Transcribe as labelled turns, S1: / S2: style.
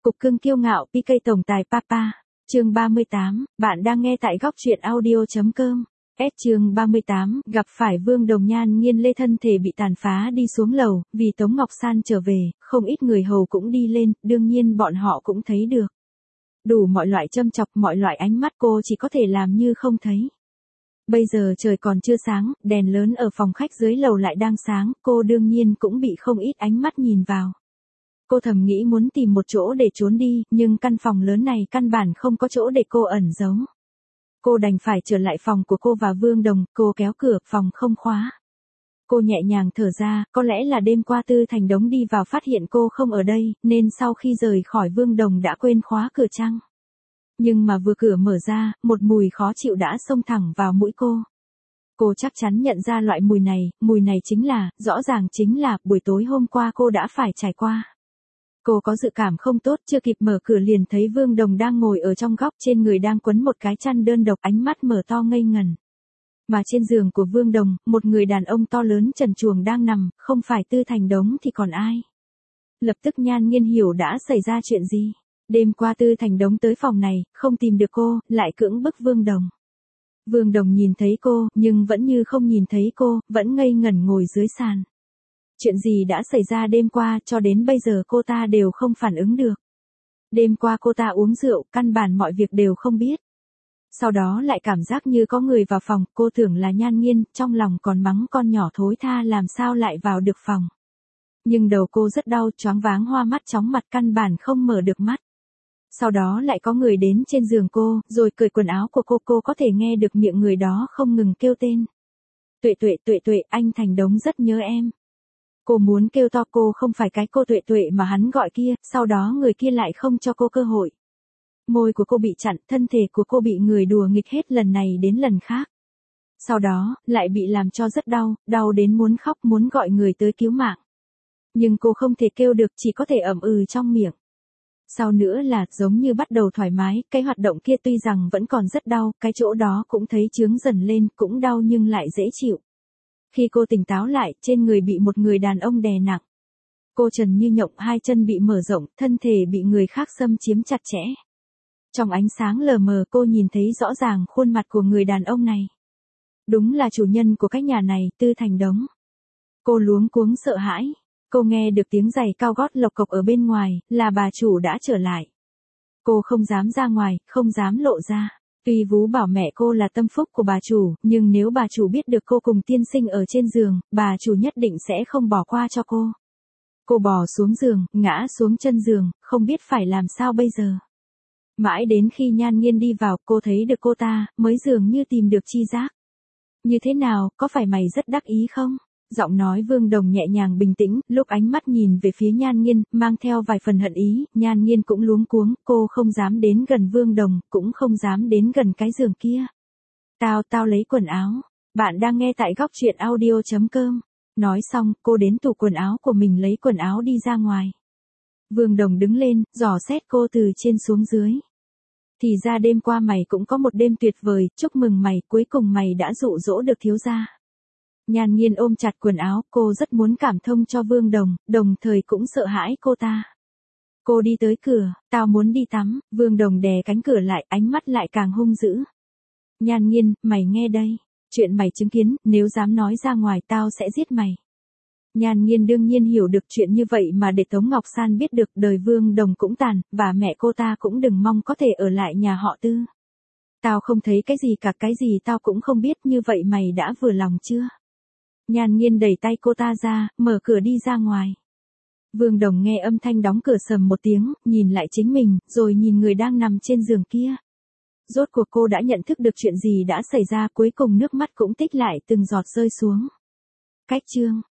S1: Cục cưng kiêu ngạo PK tổng tài Papa. Chương 38, bạn đang nghe tại góc truyện audio.com. Chương 38, gặp phải Vương Đồng. Nhan Nghiên Lê thân thể bị tàn phá đi xuống lầu, vì Tống Ngọc San trở về, không ít người hầu cũng đi lên, đương nhiên bọn họ cũng thấy được. Đủ mọi loại châm chọc, mọi loại ánh mắt, cô chỉ có thể làm như không thấy. Bây giờ trời còn chưa sáng, đèn lớn ở phòng khách dưới lầu lại đang sáng, cô đương nhiên cũng bị không ít ánh mắt nhìn vào. Cô thầm nghĩ muốn tìm một chỗ để trốn đi, nhưng căn phòng lớn này căn bản không có chỗ để cô ẩn giấu. Cô đành phải trở lại phòng của cô và Vương Đồng, cô kéo cửa phòng không khóa. Cô nhẹ nhàng thở ra, có lẽ là đêm qua Tư Thành Đống đi vào phát hiện cô không ở đây, nên sau khi rời khỏi Vương Đồng đã quên khóa cửa chăng. Nhưng mà vừa cửa mở ra, một mùi khó chịu đã xông thẳng vào mũi cô. Cô chắc chắn nhận ra loại mùi này rõ ràng chính là buổi tối hôm qua cô đã phải trải qua. Cô có dự cảm không tốt, chưa kịp mở cửa liền thấy Vương Đồng đang ngồi ở trong góc, trên người đang quấn một cái chăn đơn độc, ánh mắt mở to ngây ngần. Mà trên giường của Vương Đồng, một người đàn ông to lớn trần truồng đang nằm, không phải Tư Thành Đống thì còn ai. Lập tức Nhan Nghiên hiểu đã xảy ra chuyện gì. Đêm qua Tư Thành Đống tới phòng này, không tìm được cô, lại cưỡng bức Vương Đồng. Vương Đồng nhìn thấy cô, nhưng vẫn như không nhìn thấy cô, vẫn ngây ngẩn ngồi dưới sàn. Chuyện gì đã xảy ra đêm qua, cho đến bây giờ cô ta đều không phản ứng được. Đêm qua cô ta uống rượu, căn bản mọi việc đều không biết. Sau đó lại cảm giác như có người vào phòng, cô tưởng là Nhan Nghiên, trong lòng còn mắng con nhỏ thối tha làm sao lại vào được phòng. Nhưng đầu cô rất đau, choáng váng, hoa mắt chóng mặt, căn bản không mở được mắt. Sau đó lại có người đến trên giường cô, rồi cởi quần áo của cô có thể nghe được miệng người đó không ngừng kêu tên. Tuệ, anh Thành Đống rất nhớ em. Cô muốn kêu to, cô không phải cái cô Tuệ mà hắn gọi kia, sau đó người kia lại không cho cô cơ hội. Môi của cô bị chặn, thân thể của cô bị người đùa nghịch hết lần này đến lần khác. Sau đó, lại bị làm cho rất đau, đau đến muốn khóc, muốn gọi người tới cứu mạng. Nhưng cô không thể kêu được, chỉ có thể ậm ừ trong miệng. Sau nữa là, giống như bắt đầu thoải mái, cái hoạt động kia tuy rằng vẫn còn rất đau, cái chỗ đó cũng thấy chướng dần lên, cũng đau nhưng lại dễ chịu. Khi cô tỉnh táo lại, trên người bị một người đàn ông đè nặng. Cô trần như nhộng, hai chân bị mở rộng, thân thể bị người khác xâm chiếm chặt chẽ. Trong ánh sáng lờ mờ cô nhìn thấy rõ ràng khuôn mặt của người đàn ông này. Đúng là chủ nhân của cái nhà này, Tư Thành Đống. Cô luống cuống sợ hãi. Cô nghe được tiếng giày cao gót lộc cộc ở bên ngoài, là bà chủ đã trở lại. Cô không dám ra ngoài, không dám lộ ra. Tuy vú bảo mẹ cô là tâm phúc của bà chủ, nhưng nếu bà chủ biết được cô cùng tiên sinh ở trên giường, bà chủ nhất định sẽ không bỏ qua cho cô. Cô bò xuống giường, ngã xuống chân giường, không biết phải làm sao bây giờ. Mãi đến khi Nhan Nghiên đi vào, cô thấy được cô ta, mới dường như tìm được chi giác. Như thế nào, có phải mày rất đắc ý không? Giọng nói Vương Đồng nhẹ nhàng bình tĩnh, lúc ánh mắt nhìn về phía Nhan Nghiên, mang theo vài phần hận ý, Nhan Nghiên cũng luống cuống, cô không dám đến gần Vương Đồng, cũng không dám đến gần cái giường kia. Tao lấy quần áo. Bạn đang nghe tại góc truyện audio.com. Nói xong, cô đến tủ quần áo của mình lấy quần áo đi ra ngoài. Vương Đồng đứng lên, dò xét cô từ trên xuống dưới. Thì ra đêm qua mày cũng có một đêm tuyệt vời, chúc mừng mày, cuối cùng mày đã dụ dỗ được thiếu gia. Nhan Nghiên ôm chặt quần áo, cô rất muốn cảm thông cho Vương Đồng, đồng thời cũng sợ hãi cô ta. Cô đi tới cửa, tao muốn đi tắm, Vương Đồng đè cánh cửa lại, ánh mắt lại càng hung dữ. Nhan Nghiên, mày nghe đây, chuyện mày chứng kiến, nếu dám nói ra ngoài tao sẽ giết mày. Nhan Nghiên đương nhiên hiểu được chuyện như vậy mà để Tống Ngọc San biết được đời Vương Đồng cũng tàn, và mẹ cô ta cũng đừng mong có thể ở lại nhà họ Tư. Tao không thấy cái gì cả, cái gì tao cũng không biết, như vậy mày đã vừa lòng chưa? Nhan Nghiên đẩy tay cô ta ra, mở cửa đi ra ngoài. Vương Đồng nghe âm thanh đóng cửa sầm một tiếng, nhìn lại chính mình, rồi nhìn người đang nằm trên giường kia. Rốt cuộc cô đã nhận thức được chuyện gì đã xảy ra, cuối cùng nước mắt cũng tích lại từng giọt rơi xuống. Cách chương